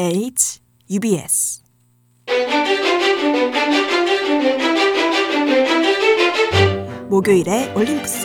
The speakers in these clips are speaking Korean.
UBS 목요일의 올림푸스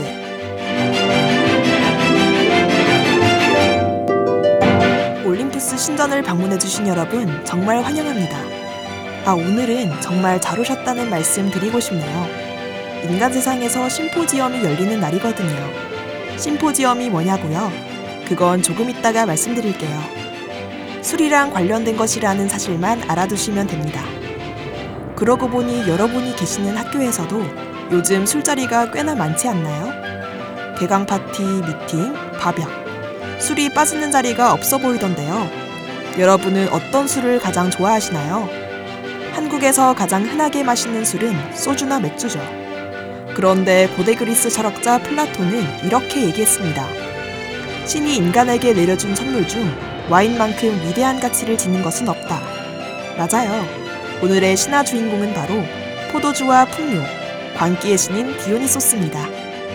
올림푸스 신전을 방문해주신 여러분 정말 환영합니다. 오늘은 정말 잘 오셨다는 말씀 드리고 싶네요. 인간 세상에서 심포지엄이 열리는 날이거든요. 심포지엄이 뭐냐고요? 그건 조금 이따가 말씀드릴게요. 술이랑 관련된 것이라는 사실만 알아두시면 됩니다. 그러고 보니 여러분이 계시는 학교에서도 요즘 술자리가 꽤나 많지 않나요? 개강 파티, 미팅, 밥약, 술이 빠지는 자리가 없어 보이던데요. 여러분은 어떤 술을 가장 좋아하시나요? 한국에서 가장 흔하게 마시는 술은 소주나 맥주죠. 그런데 고대 그리스 철학자 플라톤은 이렇게 얘기했습니다. 신이 인간에게 내려준 선물 중 와인만큼 위대한 가치를 지닌 것은 없다. 맞아요. 오늘의 신화 주인공은 바로 포도주와 풍요, 광기의 신인 디오니소스입니다.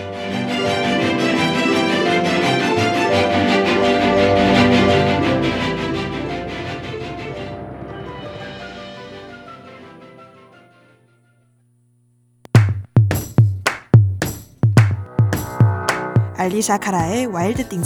알리샤 카라의 와일드 띵스.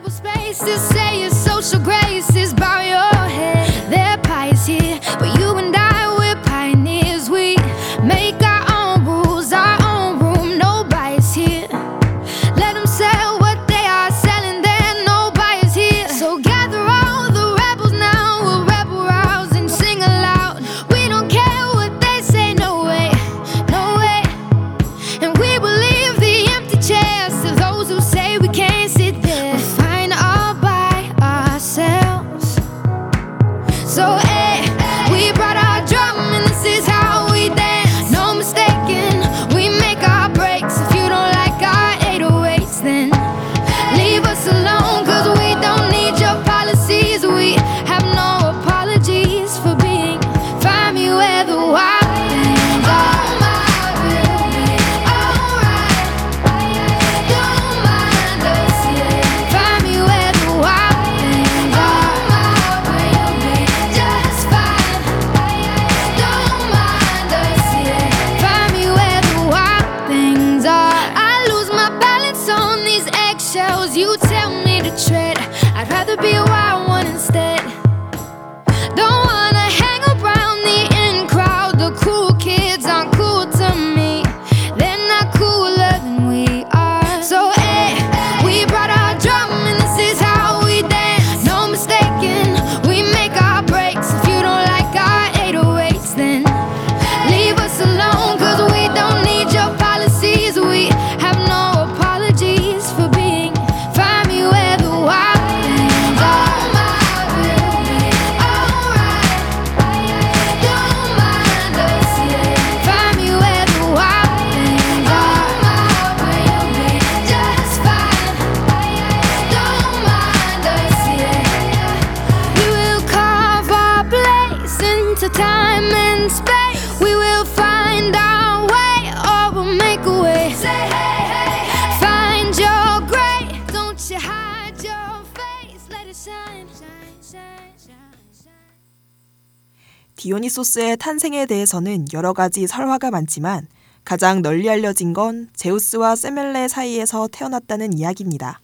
디오니소스의 탄생에 대해서는 여러 가지 설화가 많지만 가장 널리 알려진 건 제우스와 세멜레 사이에서 태어났다는 이야기입니다.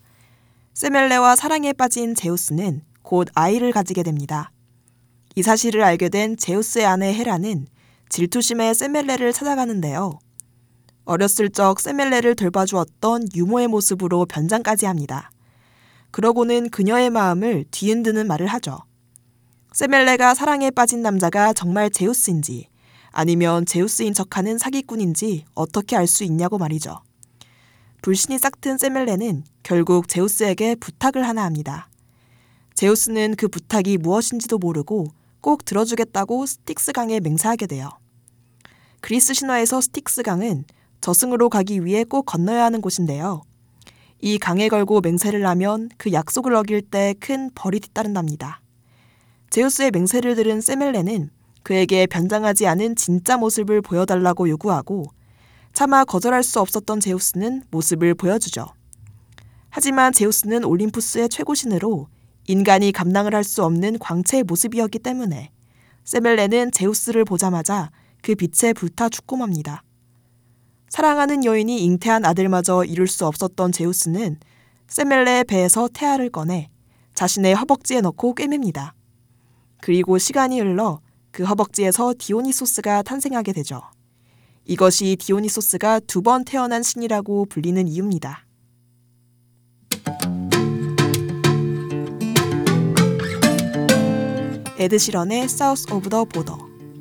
세멜레와 사랑에 빠진 제우스는 곧 아이를 가지게 됩니다. 이 사실을 알게 된 제우스의 아내 헤라는 질투심에 세멜레를 찾아가는데요. 어렸을 적 세멜레를 돌봐주었던 유모의 모습으로 변장까지 합니다. 그러고는 그녀의 마음을 뒤흔드는 말을 하죠. 세멜레가 사랑에 빠진 남자가 정말 제우스인지 아니면 제우스인 척하는 사기꾼인지 어떻게 알 수 있냐고 말이죠. 불신이 싹튼 세멜레는 결국 제우스에게 부탁을 하나 합니다. 제우스는 그 부탁이 무엇인지도 모르고 꼭 들어주겠다고 스틱스강에 맹세하게 돼요. 그리스 신화에서 스틱스강은 저승으로 가기 위해 꼭 건너야 하는 곳인데요. 이 강에 걸고 맹세를 하면 그 약속을 어길 때 큰 벌이 뒤따른답니다. 제우스의 맹세를 들은 세멜레는 그에게 변장하지 않은 진짜 모습을 보여달라고 요구하고 차마 거절할 수 없었던 제우스는 모습을 보여주죠. 하지만 제우스는 올림푸스의 최고신으로 인간이 감당을 할 수 없는 광채의 모습이었기 때문에 세멜레는 제우스를 보자마자 그 빛에 불타 죽고 맙니다. 사랑하는 여인이 잉태한 아들마저 이룰 수 없었던 제우스는 세멜레의 배에서 태아를 꺼내 자신의 허벅지에 넣고 꿰맵니다. 그리고 시간이 흘러 그 허벅지에서 디오니소스가 탄생하게 되죠. 이것이 디오니소스가 2번 태어난 신이라고 불리는 이유입니다. 에드 시런의 South of the Border.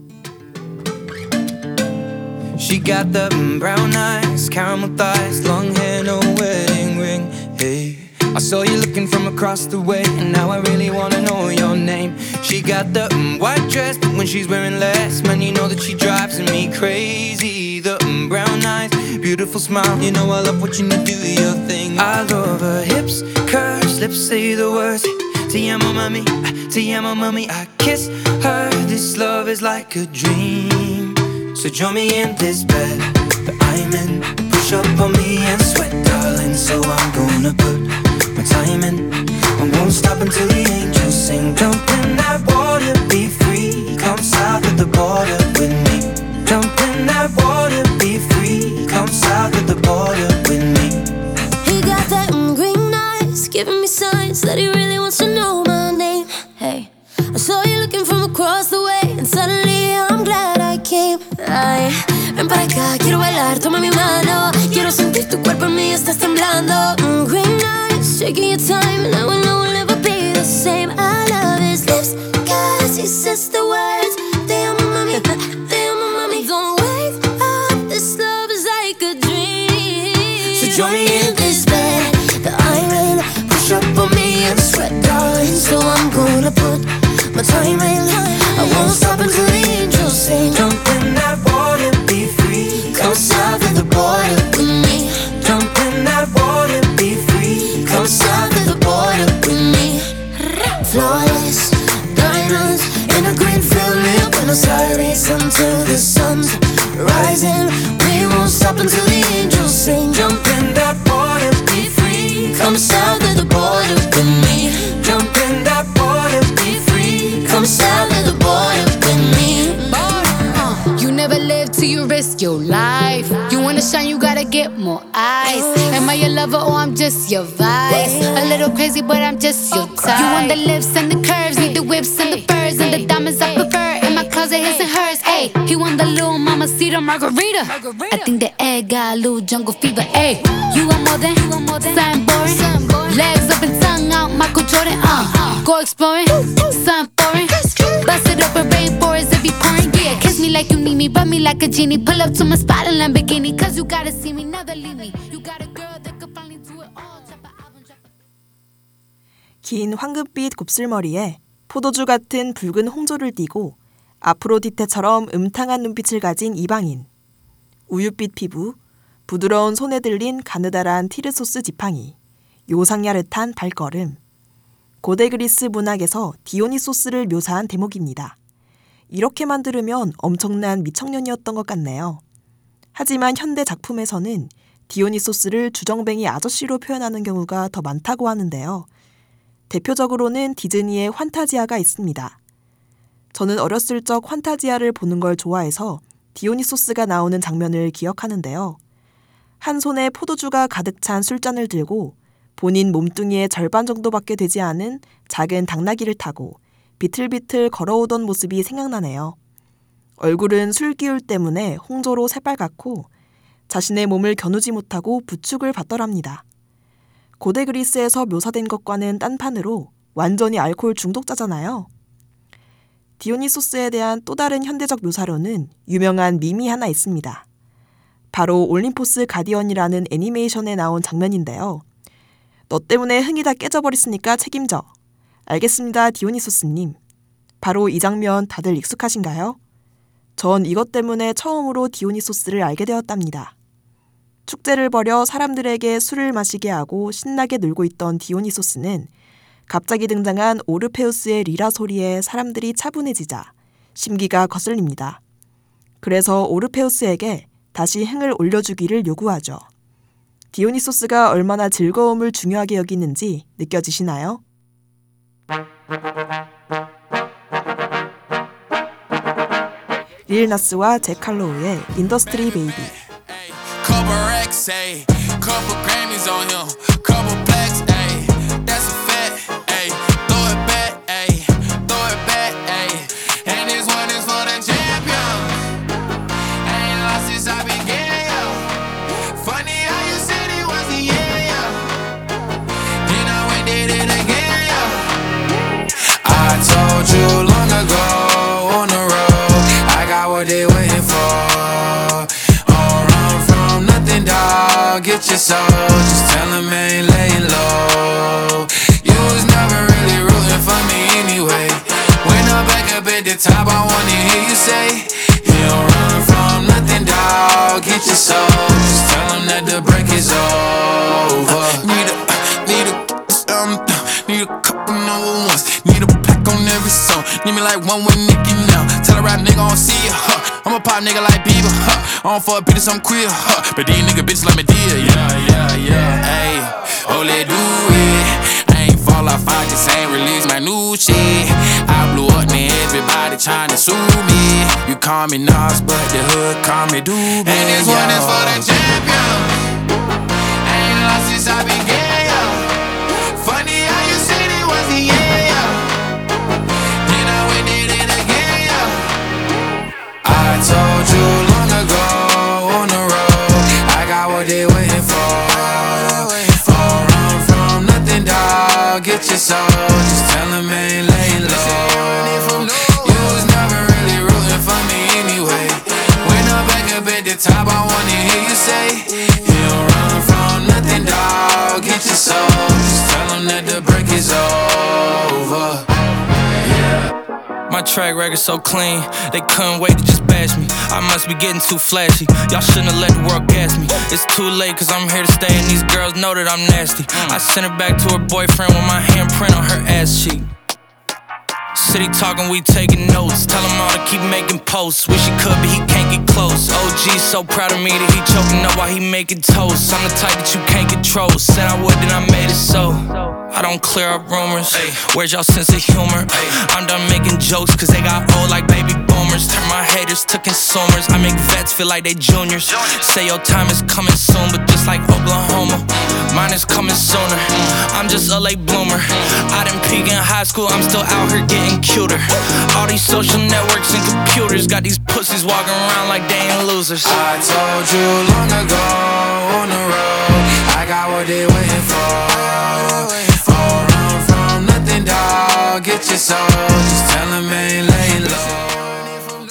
She got the brown eyes, caramel thighs, long hair, no wedding ring. Hey, I saw you looking from across the way, and now I really wanna know your name. She got the white dress, but when she's wearing less, man, you know that she drives me crazy. The brown eyes, beautiful smile, you know I love watching you do your thing. I love her hips, curves, lips say the words. Te amo mami, te amo mami. I kiss her. This love is like a dream. So join me in this bed that I'm in. Push up on me and sweat, darling. So I'm gonna put my time in. I won't stop until the angels sing. Jump in that water, be free. Come south of the border with me. Jump in that water, be free. Come south of the border with me. He got that green eyes, giving me signs that he really wants to know my name. Hey, I saw you looking from across the way, and suddenly I'm glad I came. Ay, ven para acá, quiero bailar, toma mi mano. Quiero sentir tu cuerpo en mí, estás temblando. Green eyes, taking your time, and I will know we'll never be the same. I love his lips, cause he says the words. Te amo mami, te amo mami. Don't wake up, this love is like a dream. So join me in this bed that I'm in. Push up on me and sweat, darling. So I'm gonna put my time in. I won't stop until the angels sing. Jump in that water, be free. Come south of the border with me. Jump in that water, be free. Come south of the border with me. Flawless diamonds in a green field near Buenos Aires until the sun's rising. We won't stop until the angels sing. Jump in that water, be free. Come south of the border with me. Jump in that water, be free. Come south of the border with me. You never live till you risk your life. You wanna shine, you gotta get more eyes. Am I your lover or I'm just your vice? A little crazy, but I'm just your type. You want the lips and the curves, need the whips and the furs and the diamonds I prefer. In my closet, his and hers. Ayy, he want the little mamacita margarita. I think the egg got a little jungle fever. Ayy, you want more than something boring. Legs up and tongue out, Michael Jordan. Go exploring, something foreign. Bust it open, rainforest if you pouring. Yeah, kiss me like you need me, rub me like a genie. Pull up to my spot in Lamborghini, cause you gotta see me, never leave me. You got a girl that could finally do it all. Drop an album, drop a... 긴 황금빛 곱슬머리에 포도주 같은 붉은 홍조를 띠고 아프로디테처럼 음탕한 눈빛을 가진 이방인. 우윳빛 피부, 부드러운 손에 들린 가느다란 티르소스 지팡이, 요상야릇한 발걸음. 고대 그리스 문학에서 디오니소스를 묘사한 대목입니다. 이렇게만 들으면 엄청난 미청년이었던 것 같네요. 하지만 현대 작품에서는 디오니소스를 주정뱅이 아저씨로 표현하는 경우가 더 많다고 하는데요. 대표적으로는 디즈니의 환타지아가 있습니다. 저는 어렸을 적 환타지아를 보는 걸 좋아해서 디오니소스가 나오는 장면을 기억하는데요. 한 손에 포도주가 가득 찬 술잔을 들고 본인 몸뚱이의 절반 정도밖에 되지 않은 작은 당나귀를 타고 비틀비틀 걸어오던 모습이 생각나네요. 얼굴은 술기울 때문에 홍조로 새빨갛고 자신의 몸을 겨누지 못하고 부축을 받더랍니다. 고대 그리스에서 묘사된 것과는 딴판으로 완전히 알코올 중독자잖아요. 디오니소스에 대한 또 다른 현대적 묘사로는 유명한 밈이 하나 있습니다. 바로 올림포스 가디언이라는 애니메이션에 나온 장면인데요. 너 때문에 흥이 다 깨져버렸으니까 책임져. 알겠습니다, 디오니소스님. 바로 이 장면 다들 익숙하신가요? 전 이것 때문에 처음으로 디오니소스를 알게 되었답니다. 축제를 벌여 사람들에게 술을 마시게 하고 신나게 놀고 있던 디오니소스는 갑자기 등장한 오르페우스의 리라 소리에 사람들이 차분해지자 심기가 거슬립니다. 그래서 오르페우스에게 다시 흥을 올려주기를 요구하죠. 디오니소스가 얼마나 즐거움을 중요하게 여기는지 느껴지시나요? 릴 나스와 잭 할로우의 인더스트리 베이비. Couple racks, ayy. Couple Grammys on him. Couple plaques, ayy. That's a fact, ayy. Throw it back, ayy. Throw it back, ayy. And this one is for the champion. Ain't lost since I began, yo. Funny how you said it was the year, yo. Then I went did it again, yo. I told you long ago on the road, I got what they waiting for. Get your soul, just tell him I ain't laying low. You was never really rooting for me anyway. When I'm back up at the top, I wanna hear you say, you don't run from nothing, dawg. Get your soul, just tell him that the break is over. Need a couple number ones. Need a pack on every song. Need me like one with Nicki now. Tell a rap nigga I don't see ya, I'm a pop nigga like Bieber, I don't fuck bitches, I'm queer, but these nigga bitches like me dear, yeah, ayy. Oh, let do it. I ain't fall off, I just ain't release my new shit. I blew up, now everybody tryna sue me. You call me Nas, but the hood call me Doobie. And this one is for the champion. Ain't lost since I began, yo. Funny how you said it was the year, yo. Then I went did it again, yo. I told you long ago on the road, I got what they waiting for. Don't run from nothing, dawg. Get your soul, just tell him I ain't laying low. You was never really rooting for me anyway. When I'm back up at the top, I wanna hear you say, you don't run from nothing, dawg. Get your soul, just tell him that the break is over. My track record so clean, they couldn't wait to just bash me. I must be getting too flashy, y'all shouldn't have let the world gas me. It's too late cause I'm here to stay and these girls know that I'm nasty. I sent her back to her boyfriend with my handprint on her ass cheek. City talking, we taking notes. Tell him all to keep making posts. Wish he could, but he can't get close. OG so proud of me that he choking up while he making toast. I'm the type that you can't control. Said I would, then I made it so. I don't clear up rumors. Where's y'all sense of humor? I'm done making jokes cause they got old like baby boomers. Turn my haters to consumers. I make vets feel like they juniors. Say your time is coming soon, but just like Oklahoma, mine is coming sooner. I'm just a late bloomer. I didn't peak in high school, I'm still out here getting cuter. All these social networks and computers got these pussies walking around like they ain't losers. I told you long ago on the road, I got what they waiting for. Don't run from nothing, dawg. Get your soul, just tell him I ain't laying low.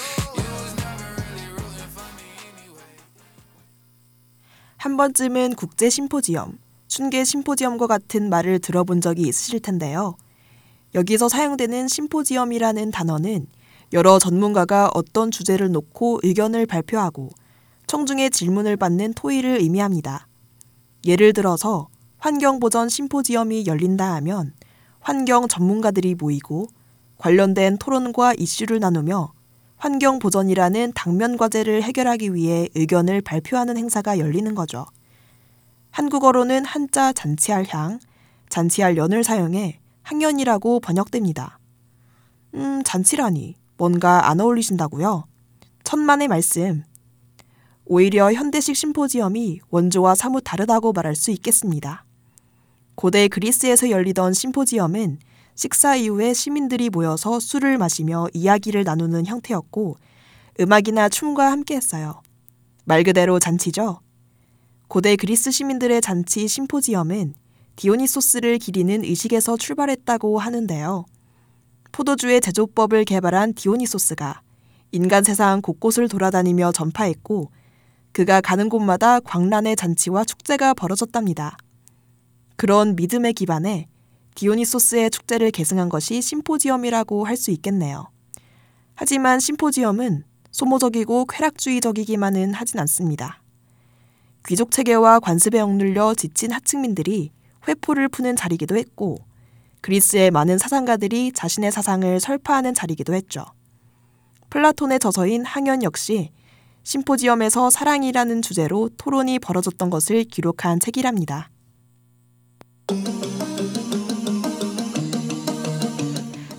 한 번쯤은 국제 심포지엄, 춘계 심포지엄과 같은 말을 들어본 적이 있으실 텐데요. 여기서 사용되는 심포지엄이라는 단어는 여러 전문가가 어떤 주제를 놓고 의견을 발표하고 청중의 질문을 받는 토의를 의미합니다. 예를 들어서 환경보전 심포지엄이 열린다 하면 환경 전문가들이 모이고 관련된 토론과 이슈를 나누며 환경보전이라는 당면 과제를 해결하기 위해 의견을 발표하는 행사가 열리는 거죠. 한국어로는 한자 잔치할 향, 잔치할 연을 사용해 항연이라고 번역됩니다. 잔치라니 뭔가 안 어울리신다고요? 천만의 말씀. 오히려 현대식 심포지엄이 원조와 사뭇 다르다고 말할 수 있겠습니다. 고대 그리스에서 열리던 심포지엄은 식사 이후에 시민들이 모여서 술을 마시며 이야기를 나누는 형태였고 음악이나 춤과 함께했어요. 말 그대로 잔치죠. 고대 그리스 시민들의 잔치 심포지엄은 디오니소스를 기리는 의식에서 출발했다고 하는데요. 포도주의 제조법을 개발한 디오니소스가 인간 세상 곳곳을 돌아다니며 전파했고 그가 가는 곳마다 광란의 잔치와 축제가 벌어졌답니다. 그런 믿음에 기반해 디오니소스의 축제를 계승한 것이 심포지엄이라고 할 수 있겠네요. 하지만 심포지엄은 소모적이고 쾌락주의적이기만은 하진 않습니다. 귀족 체계와 관습에 억눌려 지친 하층민들이 회포를 푸는 자리이기도 했고 그리스의 많은 사상가들이 자신의 사상을 설파하는 자리이기도 했죠. 플라톤의 저서인 항연 역시 심포지엄에서 사랑이라는 주제로 토론이 벌어졌던 것을 기록한 책이랍니다.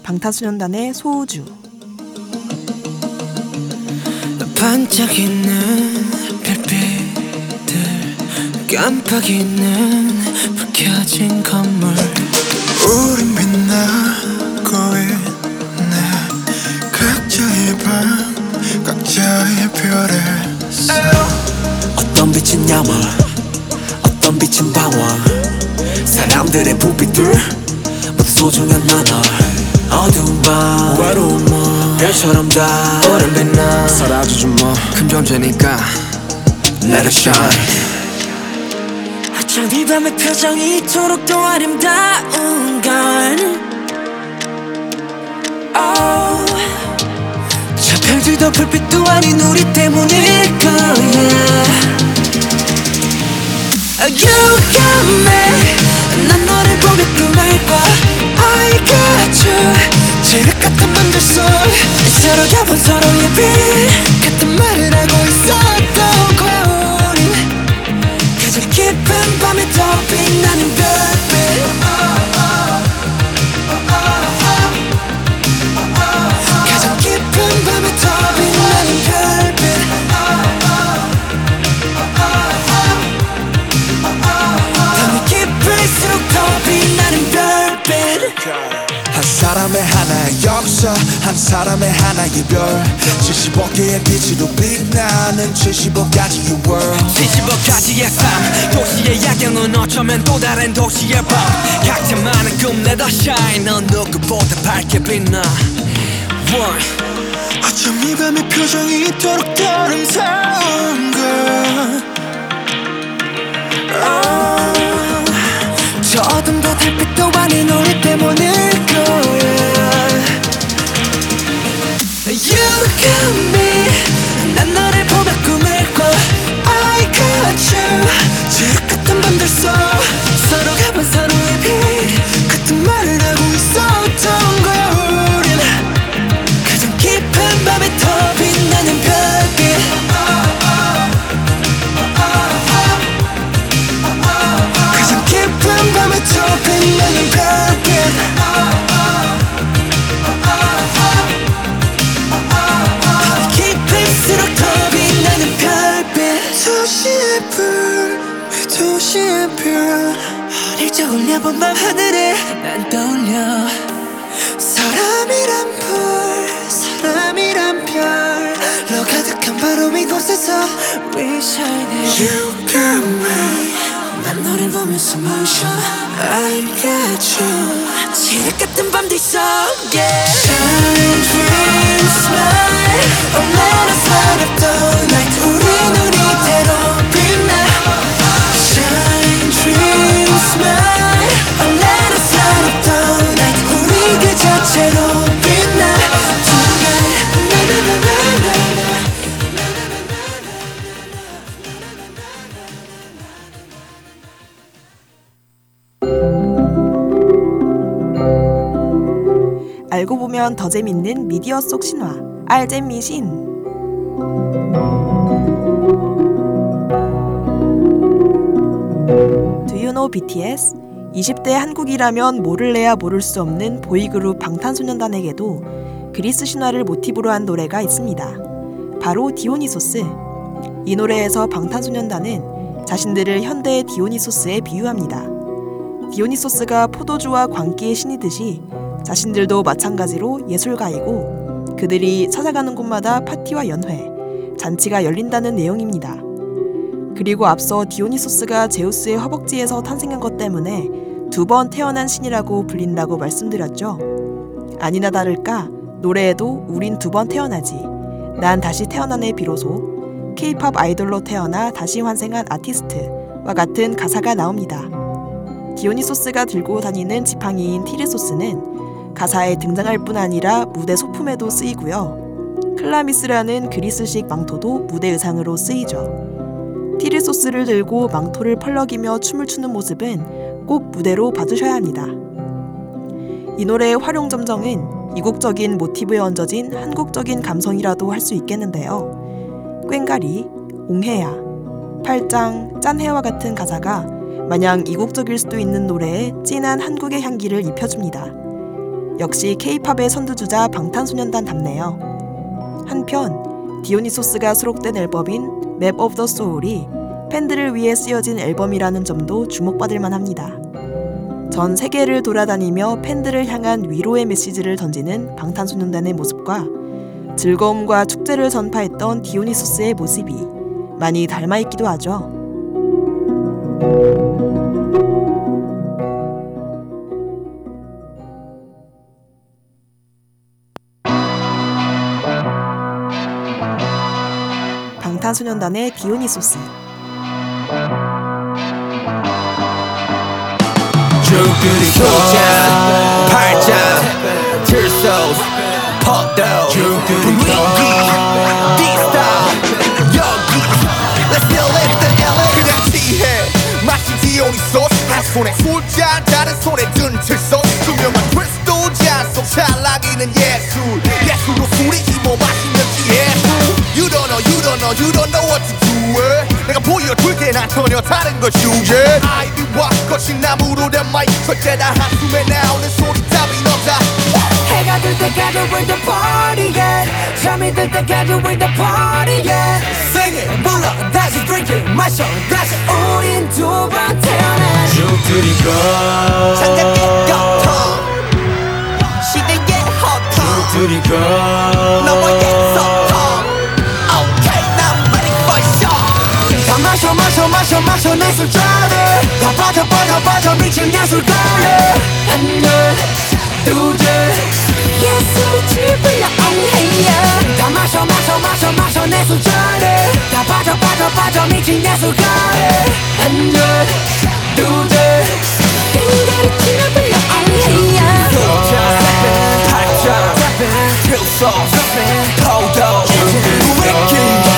방탄소년단의 소우주. 반짝이는 별빛들, 깜빡이는 불 켜진 건물. 우린 빛나고 있네. 각자의 방, 각자의 별에 어떤 빛은 야망, 어떤 빛은 방황. 사람들의 부비들 모두 소중한 나눠. 어두운 밤, 외로운 밤, 별처럼 다 오랜 빛나. 사라져준 뭐 큰 존재니까 Let it shine. 어쩜 이 밤의 표정이 이토록 더 아름다운 건 저 별들도 불빛도 아닌 우리 때문일 거야. You got me, 난 너를 보며 꿈을 꿔. I got you, 지륵 같은 밤들 속 서로 가본 서로의 빛 같은 말을 하고 있었던 거야. 우린 가장 깊은 밤에 더 빛나는 별빛. 가장 깊은 밤에 더 빛나는 별빛. 밤이 깊을수록 더 빛나는 별빛. 한 사람의 하나의 역사, 한 사람의 하나의 별. 75개의 빛으로 빛나는 75가지의 world. 75가지의 삶, 도시의 야경은 어쩌면 또 다른 도시의 밤. 각자만의 꿈 let us shine. 넌 누구보다 밝게 빛나. 어쩜 이 밤의 표정이 이토록 더 아름다운 걸. 저 어둠도 달빛도 아닌 우리 때문일 거야. You got me, 난 너를 보며 꿈을 꿔. I got you, 지옥 같은 밤들 속 서로 가본 서로의 빛 같은 말을 하고 있었던 거야. 우린 가장 깊은 밤에 더 빛나는 별빛. 가장 깊은 밤에 더 빛나는 별빛. 깊을수록 더 빛나는 별빛. 도시의 불, 도시의 별. 어릴 적 올려본 밤 하늘에 난 떠올려. 사람이란 불, 사람이란 별로 가득한 바로 이곳에서 We shining. You got me, 난 너를 보면서 멈춰. I got you. 지옥 같은 밤들 속에 Shine, dream, smile. Oh let us light up the night. 우린 우리대로 빛나. Shine, dream, smile. Oh let us light up the night. 우리 그 자체로 빛나. Tonight, 나나나나나. 알고 보면 더 재밌는 미디어 속 신화 알잼미신. Do you know BTS? 20대 한국이라면 모를래야 모를 수 없는 보이그룹 방탄소년단에게도 그리스 신화를 모티브로 한 노래가 있습니다. 바로 디오니소스. 이 노래에서 방탄소년단은 자신들을 현대의 디오니소스에 비유합니다. 디오니소스가 포도주와 광기의 신이듯이 자신들도 마찬가지로 예술가이고 그들이 찾아가는 곳마다 파티와 연회, 잔치가 열린다는 내용입니다. 그리고 앞서 디오니소스가 제우스의 허벅지에서 탄생한 것 때문에 2번 태어난 신이라고 불린다고 말씀드렸죠. 아니나 다를까 노래에도 우린 2번 태어나지, 난 다시 태어나네 비로소, K-팝 아이돌로 태어나 다시 환생한 아티스트와 같은 가사가 나옵니다. 디오니소스가 들고 다니는 지팡이인 티르소스는 가사에 등장할 뿐 아니라 무대 소품에도 쓰이고요. 클라미스라는 그리스식 망토도 무대 의상으로 쓰이죠. 티르소스를 들고 망토를 펄럭이며 춤을 추는 모습은 꼭 무대로 봐주셔야 합니다. 이 노래의 활용점정은 이국적인 모티브에 얹어진 한국적인 감성이라도 할 수 있겠는데요. 꽹가리, 옹해야, 팔짱, 짠해와 같은 가사가 마냥 이국적일 수도 있는 노래에 진한 한국의 향기를 입혀줍니다. 역시 K-팝의 선두주자 방탄소년단답네요. 한편 디오니소스가 수록된 앨범인 맵 오브 더 소울이 팬들을 위해 쓰여진 앨범이라는 점도 주목받을 만합니다. 전 세계를 돌아다니며 팬들을 향한 위로의 메시지를 던지는 방탄소년단의 모습과 즐거움과 축제를 전파했던 디오니소스의 모습이 많이 닮아있기도 하죠. 방탄소년단의 디오니소스. 죽들이 소자 팔자 들소 퍼도 분위기 디스타일 여기 Let's still live the LA 그냥 지혜 마치 디오니소스 한 손에 술잔 다른 손에 든 틀소스 투명한 크리스탈 잔속 찰나기는 예술로 술이 힘어 마시면 예술 You don't know what to do 내가 보여줄게 난 전혀 다른 걸 주제 아이비와 거친 나무로 된 마이크 절대 다 한숨에 나오는 소리 따윈 없다 해가 들 때까지 we're the party yeah 잠이 들 때까지 we're the party yeah Sing it 불러 다시 drink it 마셔 다시 우린 두 번 태어나 죽들이고 장작의 거통 시대의 허통 죽들이고 너와의 소통 Okay now I'm ready for show 다 마셔 내 술잔에 다 빠져 미친 예술가에 하나 둘셋 예술이 지불러 oh hey yeah 다 마셔 내 술잔에 다 빠져 미친 예술가에 하나 둘셋 빙가를 지불러 oh hey yeah 소자 팔자 필소 포도 위키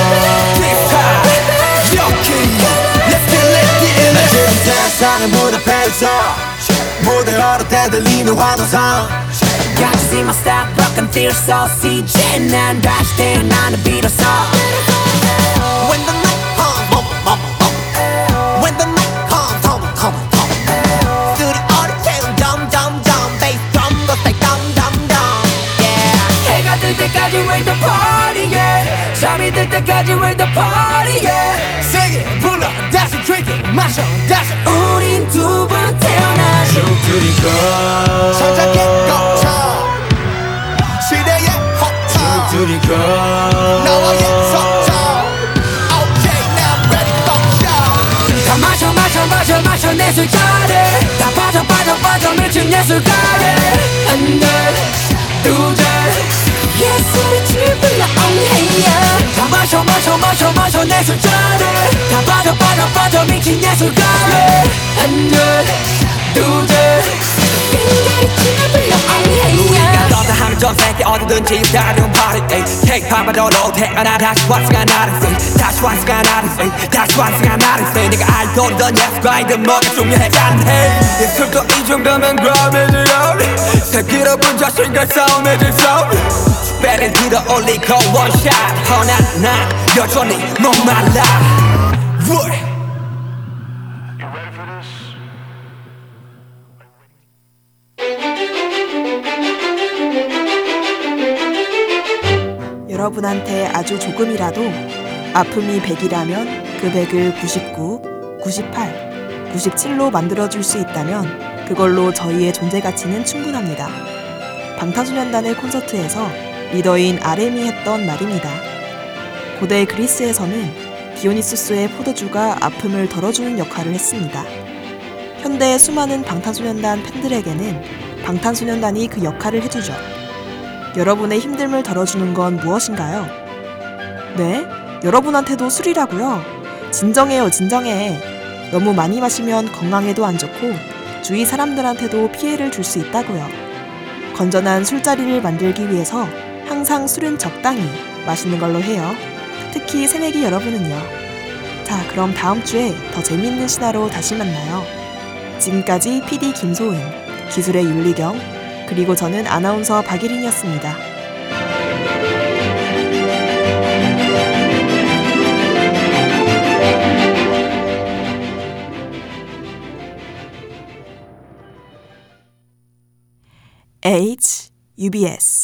세상의 무대에서 무대로 대들리는 환호성 Got to see my style, rock and feel so CJ 난 다시 태어나는 비로소 When the night comes When the night comes 스튜디오를 채운 덤덤덤 Bass drum 더 say 덤덤덤 Yeah 해가 뜰 때까지 we're the party yeah 잠이 들 때까지 we're the party yeah Sing it 불러 다시 drink it 마셔 다시 우린 두 번 태어나 죽들이고 천장의 거쳐 시대의 허통 죽들이고 너와의 소통 Okay now I'm ready for show 다 마셔 내 술잔에 다 빠져 미친 예술가에 하나 둘셋 예술이 지불러 oh hey yeah 다 마셔 내 술잔에 다 빠져 미친 예술가에 하나 둘셋 빙가를 지불러 oh hey yeah 너다 하면 전 세계 어디든지 다른 party K-팝으로 태어나 다시 왔으가 나를 say 다시 왔으가 나를 say 다시 왔으가 나를 say 네가 알던 예술가이든 뭐가 중요하잖아 예술도 이 정도면 그럼이지요 새끼로 본 자신과 싸움의 질서 배를 들어 올리고 원샷 허나 난 여전히 목말라 여러분한테 아주 조금이라도 아픔이 100이라면 그 100을 99, 98, 97로 만들어줄 수 있다면 그걸로 저희의 존재 가치는 충분합니다. 방탄소년단의 콘서트에서 리더인 RM이 했던 말입니다. 고대 그리스에서는 디오니소스의 포도주가 아픔을 덜어주는 역할을 했습니다. 현대의 수많은 방탄소년단 팬들에게는 방탄소년단이 그 역할을 해주죠. 여러분의 힘듦을 덜어주는 건 무엇인가요? 네? 여러분한테도 술이라고요? 진정해요, 진정해. 너무 많이 마시면 건강에도 안 좋고 주위 사람들한테도 피해를 줄 수 있다고요. 건전한 술자리를 만들기 위해서 항상 술은 적당히 마시는 걸로 해요. 특히 새내기 여러분은요. 자, 그럼 다음 주에 더 재밌는 신화로 다시 만나요. 지금까지 PD 김소은, 기술의 윤리경, 그리고 저는 아나운서 박예린이었습니다. H UBS